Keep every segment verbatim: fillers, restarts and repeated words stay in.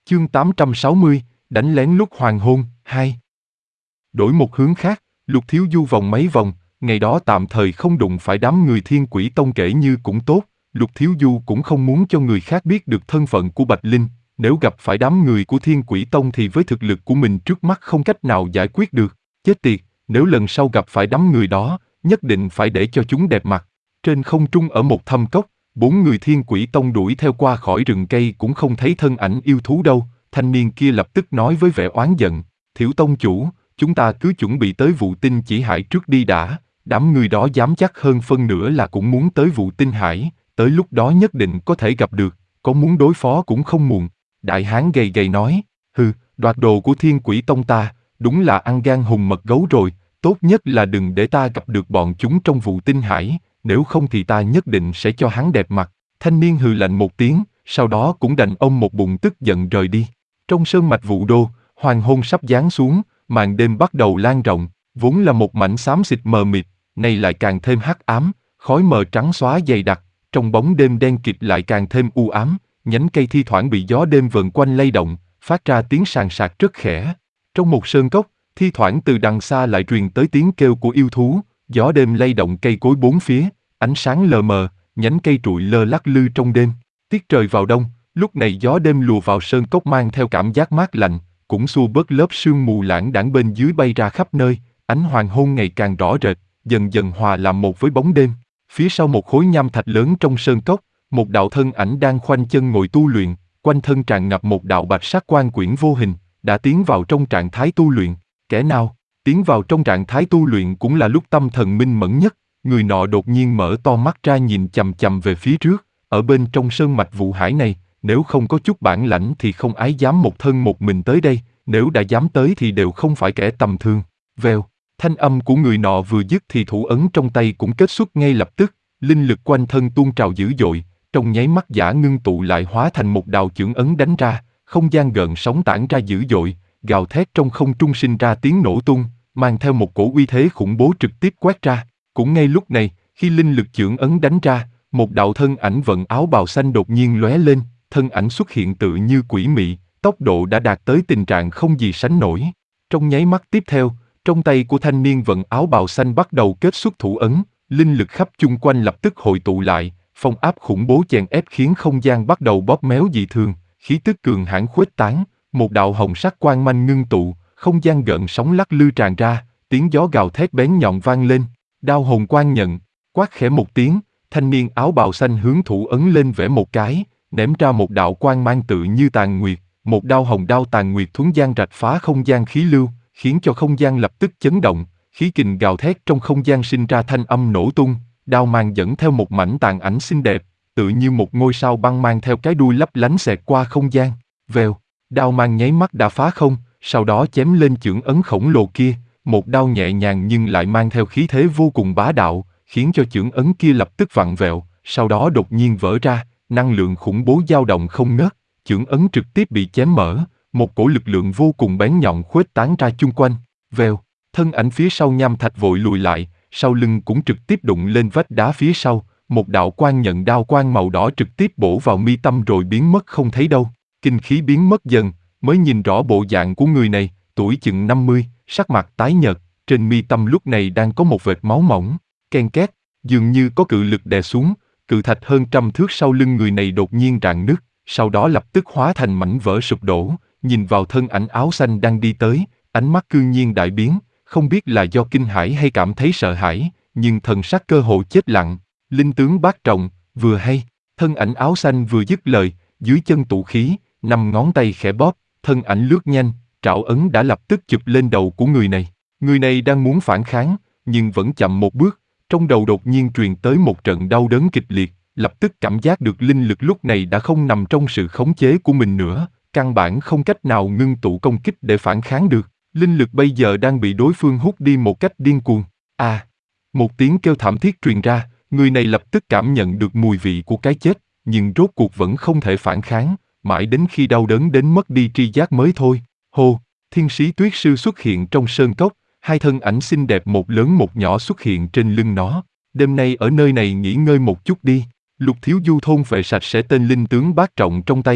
Chương tám trăm sáu mươi, đánh lén lúc hoàng hôn, hai. Đổi một hướng khác, Lục Thiếu Du vòng mấy vòng, ngày đó tạm thời không đụng phải đám người Thiên Quỷ Tông kể như cũng tốt, Lục Thiếu Du cũng không muốn cho người khác biết được thân phận của Bạch Linh, nếu gặp phải đám người của Thiên Quỷ Tông thì với thực lực của mình trước mắt không cách nào giải quyết được, chết tiệt, nếu lần sau gặp phải đám người đó, nhất định phải để cho chúng đẹp mặt. Trên không trung ở một thâm cốc, bốn người Thiên Quỷ Tông đuổi theo qua khỏi rừng cây cũng không thấy thân ảnh yêu thú đâu, thanh niên kia lập tức nói với vẻ oán giận, Thiểu Tông chủ, chúng ta cứ chuẩn bị tới vụ tinh chỉ hải trước đi đã, đám người đó dám chắc hơn phân nửa là cũng muốn tới vụ tinh hải, tới lúc đó nhất định có thể gặp được, có muốn đối phó cũng không muộn. Đại hán gầy gầy nói, hừ, đoạt đồ của Thiên Quỷ Tông ta, đúng là ăn gan hùm mật gấu rồi, tốt nhất là đừng để ta gặp được bọn chúng trong vụ tinh hải, nếu không thì ta nhất định sẽ cho hắn đẹp mặt. Thanh niên hừ lạnh một tiếng, sau đó cũng đành ông một bụng tức giận rời đi. Trong sơn mạch Vũ Đô, hoàng hôn sắp giáng xuống, màn đêm bắt đầu lan rộng, vốn là một mảnh xám xịt mờ mịt, nay lại càng thêm hắc ám, khói mờ trắng xóa dày đặc, trong bóng đêm đen kịt lại càng thêm u ám, nhánh cây thi thoảng bị gió đêm vần quanh lay động, phát ra tiếng sàn sạc rất khẽ. Trong một sơn cốc, thi thoảng từ đằng xa lại truyền tới tiếng kêu của yêu thú, gió đêm lay động cây cối bốn phía, ánh sáng lờ mờ, nhánh cây trụi lơ lắc lư trong đêm. Tiết trời vào đông, lúc này gió đêm lùa vào sơn cốc mang theo cảm giác mát lạnh, cũng xua bớt lớp sương mù lãng đãng bên dưới bay ra khắp nơi, ánh hoàng hôn ngày càng rõ rệt, dần dần hòa làm một với bóng đêm. Phía sau một khối nham thạch lớn trong sơn cốc, một đạo thân ảnh đang khoanh chân ngồi tu luyện, quanh thân tràn ngập một đạo bạch sắc quan quyển vô hình, đã tiến vào trong trạng thái tu luyện. Kẻ nào tiến vào trong trạng thái tu luyện cũng là lúc tâm thần minh mẫn nhất. Người nọ đột nhiên mở to mắt ra nhìn chằm chằm về phía trước, ở bên trong sơn mạch Vũ Hải này, nếu không có chút bản lãnh thì không ai dám một thân một mình tới đây, nếu đã dám tới thì đều không phải kẻ tầm thường. Vèo, thanh âm của người nọ vừa dứt thì thủ ấn trong tay cũng kết xuất ngay lập tức, linh lực quanh thân tuôn trào dữ dội, trong nháy mắt giả ngưng tụ lại hóa thành một đạo chưởng ấn đánh ra, không gian gợn sóng tản ra dữ dội, gào thét trong không trung sinh ra tiếng nổ tung, mang theo một cổ uy thế khủng bố trực tiếp quét ra. Cũng ngay lúc này, khi linh lực chưởng ấn đánh ra, một đạo thân ảnh vận áo bào xanh đột nhiên lóe lên, thân ảnh xuất hiện tự như quỷ mị, tốc độ đã đạt tới tình trạng không gì sánh nổi. Trong nháy mắt tiếp theo, trong tay của thanh niên vận áo bào xanh bắt đầu kết xuất thủ ấn, linh lực khắp chung quanh lập tức hội tụ lại, phong áp khủng bố chèn ép khiến không gian bắt đầu bóp méo dị thường, khí tức cường hãn khuếch tán, một đạo hồng sắc quang manh ngưng tụ, không gian gợn sóng lắc lư tràn ra, tiếng gió gào thét bén nhọn vang lên. Đao hồn quang nhận, quát khẽ một tiếng, thanh niên áo bào xanh hướng thủ ấn lên vẽ một cái, ném ra một đạo quang mang tự như tàn nguyệt, một đao hồng đao tàn nguyệt thuấn gian rạch phá không gian khí lưu, khiến cho không gian lập tức chấn động, khí kình gào thét trong không gian sinh ra thanh âm nổ tung, đao mang dẫn theo một mảnh tàn ảnh xinh đẹp, tự như một ngôi sao băng mang theo cái đuôi lấp lánh xẹt qua không gian, vèo, đao mang nháy mắt đã phá không, sau đó chém lên chưởng ấn khổng lồ kia. Một đao nhẹ nhàng nhưng lại mang theo khí thế vô cùng bá đạo, khiến cho chưởng ấn kia lập tức vặn vẹo, sau đó đột nhiên vỡ ra, năng lượng khủng bố dao động không ngớt, chưởng ấn trực tiếp bị chém mở, một cổ lực lượng vô cùng bén nhọn khuếch tán ra chung quanh, vèo, thân ảnh phía sau nham thạch vội lùi lại, sau lưng cũng trực tiếp đụng lên vách đá phía sau, một đạo quang nhận đao quang màu đỏ trực tiếp bổ vào mi tâm rồi biến mất không thấy đâu, kinh khí biến mất dần, mới nhìn rõ bộ dạng của người này, tuổi chừng năm mươi. Sắc mặt tái nhợt, trên mi tâm lúc này đang có một vệt máu mỏng, ken két, dường như có cự lực đè xuống, cự thạch hơn trăm thước sau lưng người này đột nhiên rạn nứt, sau đó lập tức hóa thành mảnh vỡ sụp đổ, nhìn vào thân ảnh áo xanh đang đi tới, ánh mắt cư nhiên đại biến, không biết là do kinh hãi hay cảm thấy sợ hãi, nhưng thần sắc cơ hồ chết lặng, linh tướng bát trọng, vừa hay, thân ảnh áo xanh vừa dứt lời, dưới chân tụ khí, năm ngón tay khẽ bóp, thân ảnh lướt nhanh. Trảo ấn đã lập tức chụp lên đầu của người này. Người này đang muốn phản kháng, nhưng vẫn chậm một bước, trong đầu đột nhiên truyền tới một trận đau đớn kịch liệt, lập tức cảm giác được linh lực lúc này đã không nằm trong sự khống chế của mình nữa, căn bản không cách nào ngưng tụ công kích để phản kháng được, linh lực bây giờ đang bị đối phương hút đi một cách điên cuồng. À, một tiếng kêu thảm thiết truyền ra, người này lập tức cảm nhận được mùi vị của cái chết, nhưng rốt cuộc vẫn không thể phản kháng, mãi đến khi đau đớn đến mất đi tri giác mới thôi. Hô, thiên sĩ tuyết sư xuất hiện trong sơn cốc, hai thân ảnh xinh đẹp một lớn một nhỏ xuất hiện trên lưng nó. Đêm nay ở nơi này nghỉ ngơi một chút đi. Lục Thiếu Du thôn vệ sạch sẽ tên linh tướng bát trọng trong tay,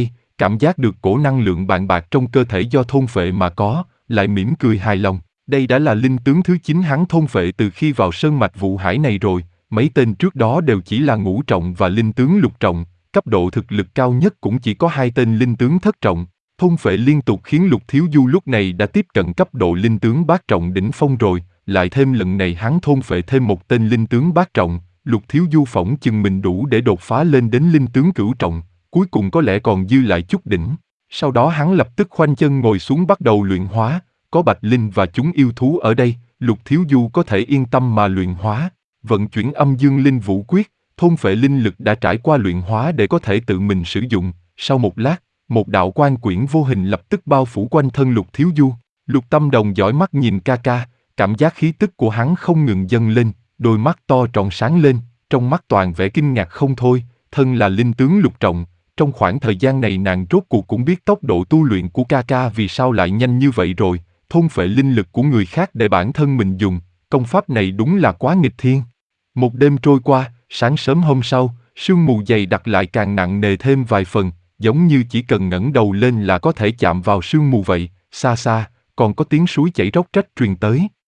cảm giác được cổ năng lượng bạn bạc trong cơ thể do thôn phệ mà có, lại mỉm cười hài lòng. Đây đã là linh tướng thứ chín hắn thôn phệ từ khi vào sơn mạch Vụ Hải này rồi, mấy tên trước đó đều chỉ là ngũ trọng và linh tướng lục trọng, cấp độ thực lực cao nhất cũng chỉ có hai tên linh tướng thất trọng. Thôn phệ liên tục khiến Lục Thiếu Du lúc này đã tiếp cận cấp độ linh tướng bát trọng đỉnh phong rồi, lại thêm lần này hắn thôn phệ thêm một tên linh tướng bát trọng, Lục Thiếu Du phỏng chừng mình đủ để đột phá lên đến linh tướng cửu trọng, cuối cùng có lẽ còn dư lại chút đỉnh. Sau đó hắn lập tức khoanh chân ngồi xuống bắt đầu luyện hóa, có Bạch Linh và chúng yêu thú ở đây, Lục Thiếu Du có thể yên tâm mà luyện hóa. Vận chuyển âm dương linh vũ quyết, thôn phệ linh lực đã trải qua luyện hóa để có thể tự mình sử dụng. Sau một lát, một đạo quan quyển vô hình lập tức bao phủ quanh thân Lục Thiếu Du. Lục Tâm Đồng dõi mắt nhìn ca ca, cảm giác khí tức của hắn không ngừng dâng lên, đôi mắt to tròn sáng lên, trong mắt toàn vẻ kinh ngạc không thôi, thân là linh tướng lục trọng. Trong khoảng thời gian này nàng rốt cuộc cũng biết tốc độ tu luyện của ca ca vì sao lại nhanh như vậy rồi, thôn phệ linh lực của người khác để bản thân mình dùng, công pháp này đúng là quá nghịch thiên. Một đêm trôi qua, sáng sớm hôm sau, sương mù dày đặc lại càng nặng nề thêm vài phần, giống như chỉ cần ngẩng đầu lên là có thể chạm vào sương mù vậy, xa xa, còn có tiếng suối chảy róc rách truyền tới.